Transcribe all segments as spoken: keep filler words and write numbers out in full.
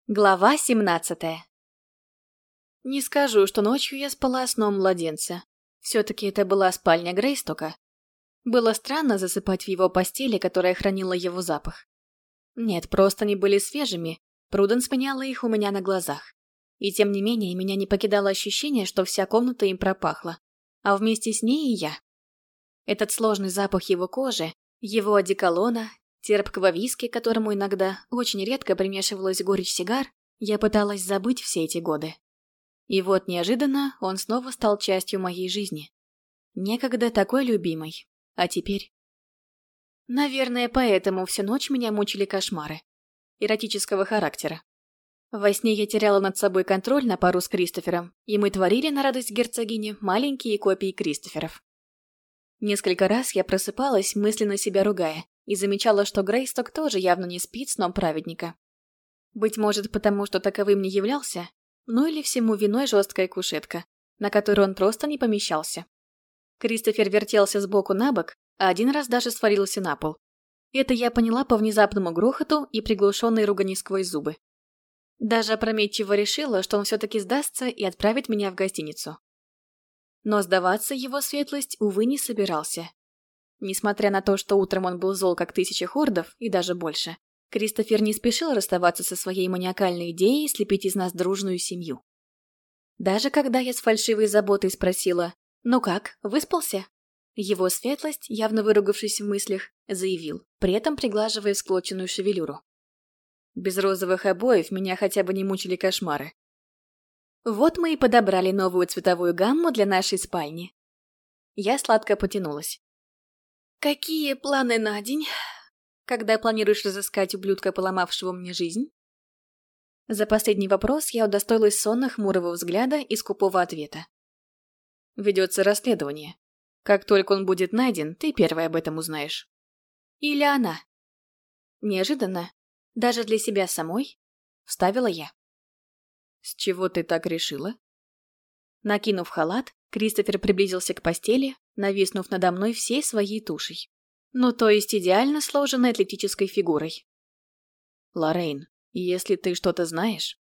Глава семнадцатая. Не скажу, что ночью я спала сном младенца. Все-таки это была спальня Грейстока. Было странно засыпать в его постели, которая хранила его запах. Нет, просто они были свежими, Пруденс меняла их у меня на глазах. И тем не менее, меня не покидало ощущение, что вся комната им пропахла. А вместе с ней и я. Этот сложный запах его кожи, его одеколона, терпкого виски, которому иногда, очень редко примешивалась горечь сигар, я пыталась забыть все эти годы. И вот неожиданно он снова стал частью моей жизни. Некогда такой любимой, а теперь... Наверное, поэтому всю ночь меня мучили кошмары. Эротического характера. Во сне я теряла над собой контроль на пару с Кристофером, и мы творили на радость герцогини маленькие копии Кристоферов. Несколько раз я просыпалась, мысленно себя ругая, и замечала, что Грейсток тоже явно не спит сном праведника. Быть может, потому что таковым не являлся, ну или всему виной жесткая кушетка, на которую он просто не помещался. Кристофер вертелся сбоку на бок, а один раз даже свалился на пол. Это я поняла по внезапному грохоту и приглушенной ругани сквозь зубы. Даже опрометчиво решила, что он все-таки сдастся и отправит меня в гостиницу. Но сдаваться его светлость, увы, не собирался. Несмотря на то, что утром он был зол как тысяча хордов, и даже больше, Кристофер не спешил расставаться со своей маниакальной идеей слепить из нас дружную семью. Даже когда я с фальшивой заботой спросила «Ну как, выспался?», его светлость, явно выругавшись в мыслях, заявил, при этом приглаживая всклоченную шевелюру. Без розовых обоев меня хотя бы не мучили кошмары. Вот мы и подобрали новую цветовую гамму для нашей спальни. Я сладко потянулась. «Какие планы на день? Когда планируешь разыскать ублюдка, поломавшего мне жизнь?» За последний вопрос я удостоилась сонно-хмурого взгляда и скупого ответа. «Ведется расследование. Как только он будет найден, ты первой об этом узнаешь». «Или она?» Неожиданно, даже для себя самой, вставила я. «С чего ты так решила?» Накинув халат, Кристофер приблизился к постели, нависнув надо мной всей своей тушей. Ну, то есть идеально сложенной атлетической фигурой. «Лоррейн, если ты что-то знаешь...»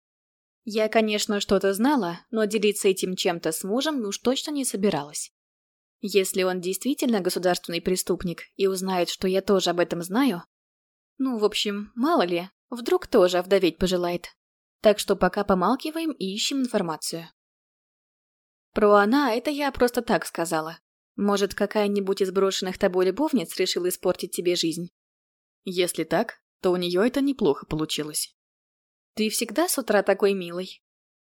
Я, конечно, что-то знала, но делиться этим чем-то с мужем уж точно не собиралась. Если он действительно государственный преступник и узнает, что я тоже об этом знаю... Ну, в общем, мало ли, вдруг тоже овдоветь пожелает. Так что пока помалкиваем и ищем информацию. Про она это я просто так сказала. Может, какая-нибудь из брошенных тобой любовниц решила испортить тебе жизнь? Если так, то у нее это неплохо получилось. Ты всегда с утра такой милый.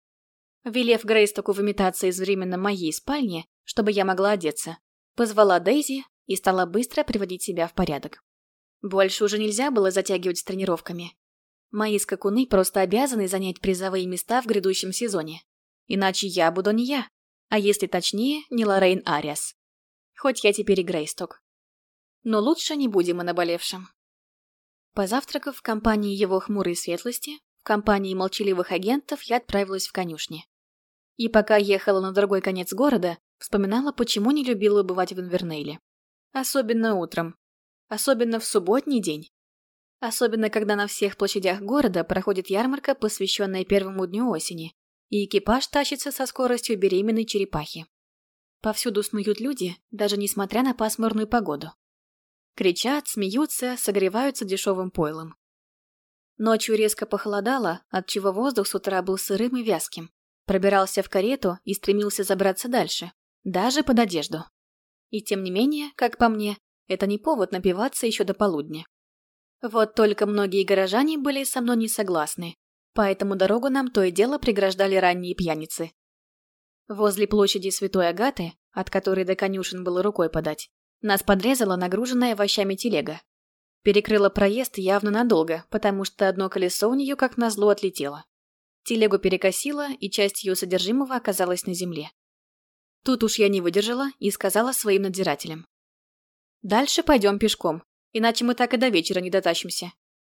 Велев Грейстоку выметаться из временно моей спальни, чтобы я могла одеться, позвала Дейзи и стала быстро приводить себя в порядок. Больше уже нельзя было затягивать с тренировками. Мои скакуны просто обязаны занять призовые места в грядущем сезоне. Иначе я буду не я, а если точнее, не Лоррейн Ариас. Хоть я теперь и Грейсток. Но лучше не будем о наболевшем. Позавтракав в компании его хмурой светлости, в компании молчаливых агентов я отправилась в конюшни. И пока ехала на другой конец города, вспоминала, почему не любила бывать в Инвернейле. Особенно утром. Особенно в субботний день. Особенно, когда на всех площадях города проходит ярмарка, посвященная первому дню осени, и экипаж тащится со скоростью беременной черепахи. Повсюду снуют люди, даже несмотря на пасмурную погоду. Кричат, смеются, согреваются дешевым пойлом. Ночью резко похолодало, отчего воздух с утра был сырым и вязким. Пробирался в карету и стремился забраться дальше, даже под одежду. И тем не менее, как по мне, это не повод напиваться еще до полудня. Вот только многие горожане были со мной не согласны, поэтому дорогу нам то и дело преграждали ранние пьяницы. Возле площади Святой Агаты, от которой до конюшен было рукой подать, нас подрезала нагруженная овощами телега. Перекрыла проезд явно надолго, потому что одно колесо у нее как назло отлетело. Телегу перекосило, и часть ее содержимого оказалась на земле. Тут уж я не выдержала и сказала своим надзирателям. «Дальше пойдем пешком, иначе мы так и до вечера не дотащимся».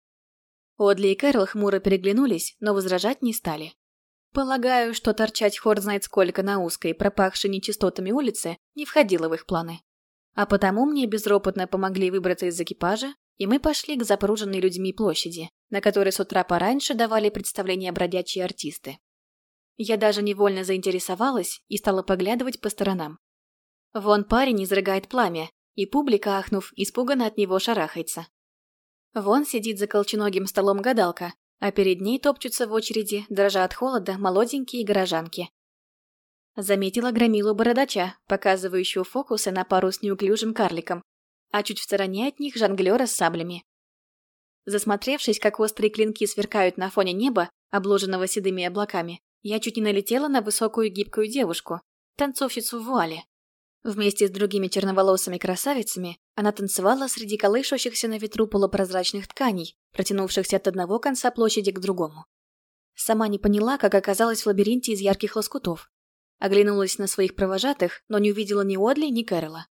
Одли и Кэрол хмуро переглянулись, но возражать не стали. Полагаю, что торчать хорд знает сколько на узкой, пропахшей нечистотами улице, не входило в их планы. А потому мне безропотно помогли выбраться из экипажа, и мы пошли к запруженной людьми площади, на которой с утра пораньше давали представления бродячие артисты. Я даже невольно заинтересовалась и стала поглядывать по сторонам. Вон парень изрыгает пламя, и публика, ахнув, испуганно от него шарахается. Вон сидит за колченогим столом гадалка, а перед ней топчутся в очереди, дрожа от холода, молоденькие горожанки. Заметила громилу бородача, показывающего фокусы на пару с неуклюжим карликом, а чуть в стороне от них жонглера с саблями. Засмотревшись, как острые клинки сверкают на фоне неба, обложенного седыми облаками, я чуть не налетела на высокую гибкую девушку, танцовщицу в вуале. Вместе с другими черноволосыми красавицами она танцевала среди колышущихся на ветру полупрозрачных тканей, протянувшихся от одного конца площади к другому. Сама не поняла, как оказалась в лабиринте из ярких лоскутов. Оглянулась на своих провожатых, но не увидела ни Одли, ни Кэрола.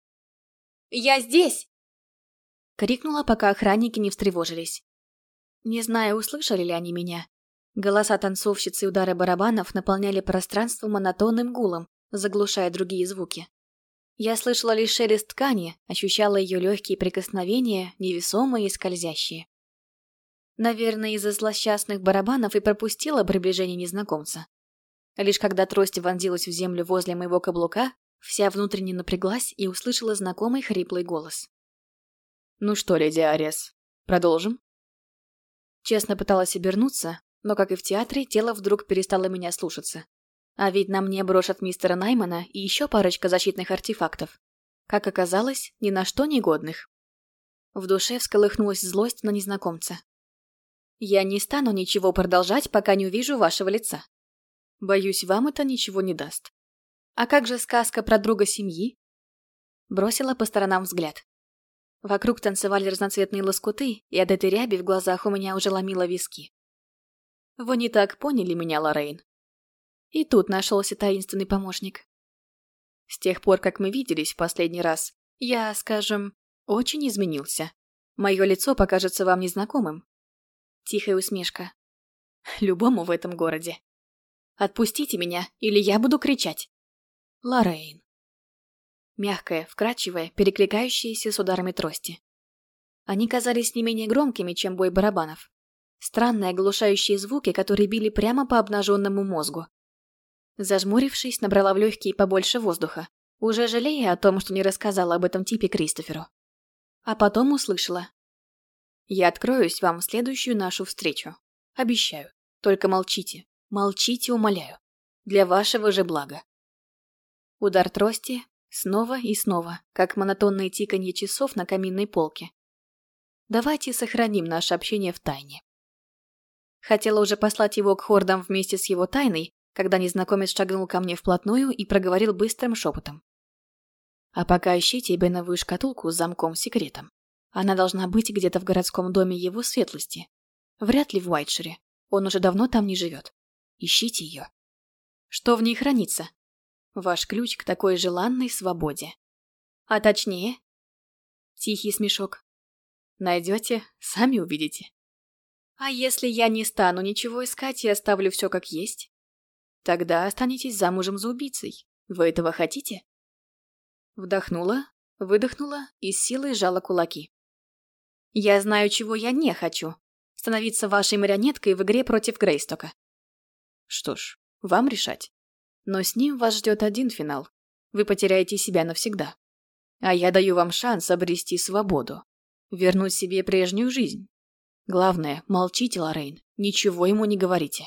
«Я здесь!» — крикнула, пока охранники не встревожились. Не знаю, услышали ли они меня. Голоса танцовщицы и удары барабанов наполняли пространство монотонным гулом, заглушая другие звуки. Я слышала лишь шелест ткани, ощущала ее легкие прикосновения, невесомые и скользящие. Наверное, из-за злосчастных барабанов и пропустила приближение незнакомца. Лишь когда трость вонзилась в землю возле моего каблука, вся внутренне напряглась и услышала знакомый хриплый голос. «Ну что, леди Арес, продолжим?» Честно пыталась обернуться, но, как и в театре, тело вдруг перестало меня слушаться. А ведь на мне брошь от мистера Наймана и еще парочка защитных артефактов. Как оказалось, ни на что не годных. В душе всколыхнулась злость на незнакомца. «Я не стану ничего продолжать, пока не увижу вашего лица. Боюсь, вам это ничего не даст. А как же сказка про друга семьи?» Бросила по сторонам взгляд. Вокруг танцевали разноцветные лоскуты, и от этой ряби в глазах у меня уже ломило виски. «Вы не так поняли меня, Лоррейн». И тут нашелся таинственный помощник. С тех пор, как мы виделись в последний раз, я, скажем, очень изменился. Мое лицо покажется вам незнакомым. Тихая усмешка. Любому в этом городе. Отпустите меня, или я буду кричать. Лоррейн. Мягкая, вкрадчивая, перекликающаяся с ударами трости. Они казались не менее громкими, чем бой барабанов. Странные оглушающие звуки, которые били прямо по обнаженному мозгу. Зажмурившись, набрала в легкие побольше воздуха, уже жалея о том, что не рассказала об этом типе Кристоферу. А потом услышала. «Я откроюсь вам в следующую нашу встречу. Обещаю. Только молчите. Молчите, умоляю. Для вашего же блага». Удар трости снова и снова, как монотонное тиканье часов на каминной полке. Давайте сохраним наше общение в тайне. Хотела уже послать его к хордам вместе с его тайной, когда незнакомец шагнул ко мне вплотную и проговорил быстрым шепотом. «А пока ищите беновую шкатулку с замком-секретом. Она должна быть где-то в городском доме его светлости. Вряд ли в Уайтшире. Он уже давно там не живет. Ищите ее. Что в ней хранится? Ваш ключ к такой желанной свободе. А точнее...» Тихий смешок. «Найдете, сами увидите. А если я не стану ничего искать и оставлю все как есть? Тогда останетесь замужем за убийцей. Вы этого хотите?» Вдохнула, выдохнула и с силой сжала кулаки. «Я знаю, чего я не хочу. Становиться вашей марионеткой в игре против Грейстока». «Что ж, вам решать. Но с ним вас ждет один финал. Вы потеряете себя навсегда. А я даю вам шанс обрести свободу. Вернуть себе прежнюю жизнь. Главное, молчите, Лоррейн. Ничего ему не говорите».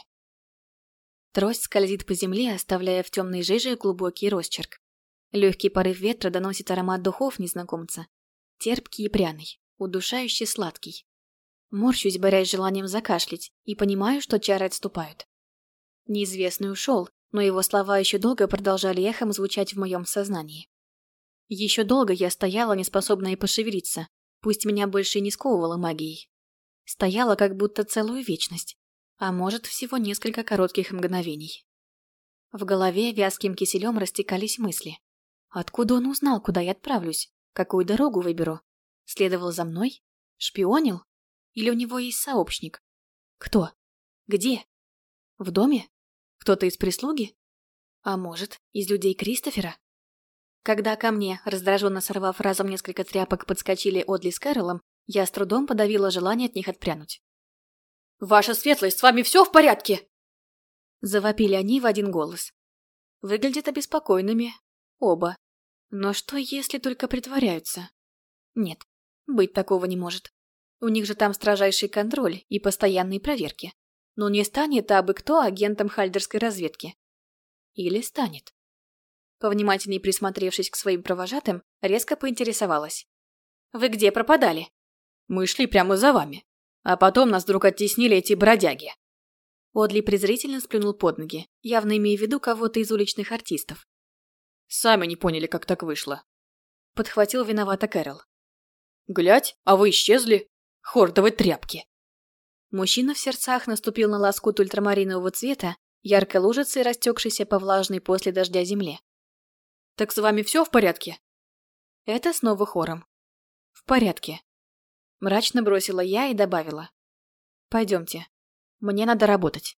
Трость скользит по земле, оставляя в темной жиже глубокий росчерк. Легкий порыв ветра доносит аромат духов незнакомца. Терпкий и пряный, удушающе сладкий. Морщусь, борясь с желанием закашлять, и понимаю, что чары отступают. Неизвестный ушел, но его слова еще долго продолжали эхом звучать в моем сознании. Еще долго я стояла, неспособная пошевелиться, пусть меня больше и не сковывала магией. Стояла как будто целую вечность. А может, всего несколько коротких мгновений. В голове вязким киселем растекались мысли. Откуда он узнал, куда я отправлюсь? Какую дорогу выберу? Следовал за мной? Шпионил? Или у него есть сообщник? Кто? Где? В доме? Кто-то из прислуги? А может, из людей Кристофера? Когда ко мне, раздраженно сорвав разом несколько тряпок, подскочили Одли с Кэролом, Я с трудом подавила желание от них отпрянуть. «Ваша светлость, с вами все в порядке?» Завопили они в один голос. Выглядят обеспокоенными. Оба. Но что, если только притворяются? Нет, быть такого не может. У них же там строжайший контроль и постоянные проверки. Но не станет абы кто агентом хальдерской разведки. Или станет. Повнимательней присмотревшись к своим провожатым, резко поинтересовалась. «Вы где пропадали?» «Мы шли прямо за вами. А потом нас вдруг оттеснили эти бродяги». Одли презрительно сплюнул под ноги, явно имея в виду кого-то из уличных артистов. «Сами не поняли, как так вышло». Подхватил виновато Кэрол. «Глядь, а вы исчезли. Хортовы тряпки». Мужчина в сердцах наступил на лоскут ультрамаринового цвета, яркой лужицей, растекшейся по влажной после дождя земле. «Так с вами все в порядке?» Это снова хором. «В порядке». Мрачно бросила я и добавила. «Пойдемте. Мне надо работать».